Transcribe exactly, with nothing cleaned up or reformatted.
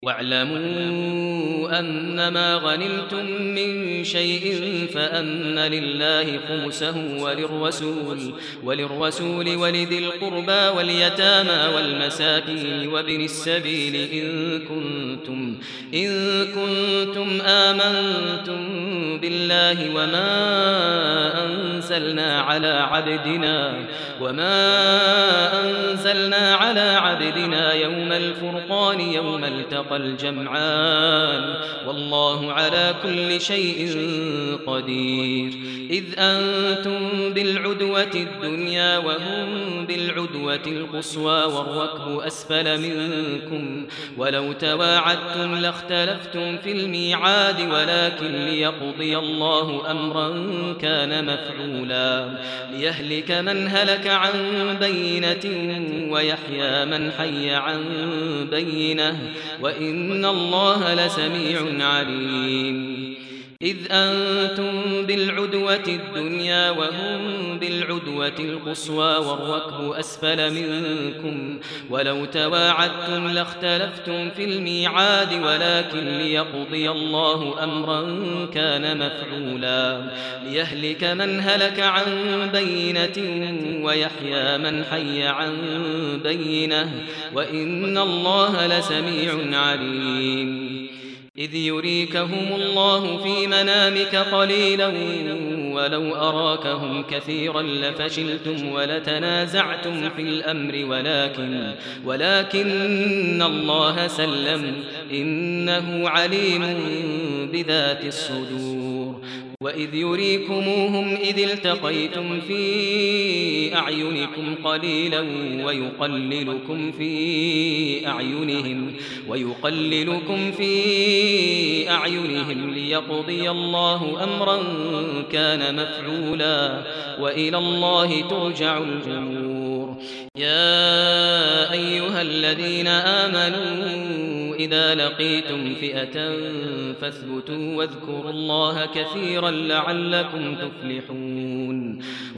واعلموا أنما غنمتم من شيء فأن لله خمسه وللرسول وللرسول ولذي القربى واليتامى والمساكين وابن السبيل إن كنتم إن كنتم آمنتم بالله وما أنزلنا على عبدنا وما أنزلنا على عبدنا يوم الفرقان يوم التقى الجمعان والله على كل شيء قدير. إذ أنتم بالعدوة الدنيا وهم بالعدوة القصوى والركب أسفل منكم ولو تواعدتم لاختلفتم في الميعاد ولكن ليقضي الله أمرا كان مفعولا ليهلك من هلك عن بينة ويحيى من حي عن بينة وإن الله لسميع عليم. إذ أنتم بالعدوة الدنيا وهم بالعدوة القصوى والركب أسفل منكم ولو تواعدتم لاختلفتم في الميعاد ولكن ليقضي الله أمرا كان مفعولا ليهلك من هلك عن بينة ويحيى من حي عن بينة وإن الله لسميع عليم. إذ يريكهم الله في منامك قليلا ولو أراكهم كثيرا لفشلتم ولتنازعتم في الأمر ولكن ولكن الله سلم إنه عليم بذات الصدور. وإذ يريكموهم إذ التقيتم في أعينكم قليلا ويقللكم في أعينهم ويقللكم في أعينهم ليقضي الله أمرا كان مفعولا وإلى الله ترجع الأمور. يا أيها الذين آمنوا إذا لقيتم فئة فاثبتوا واذكروا الله كثيرا لعلكم تفلحون.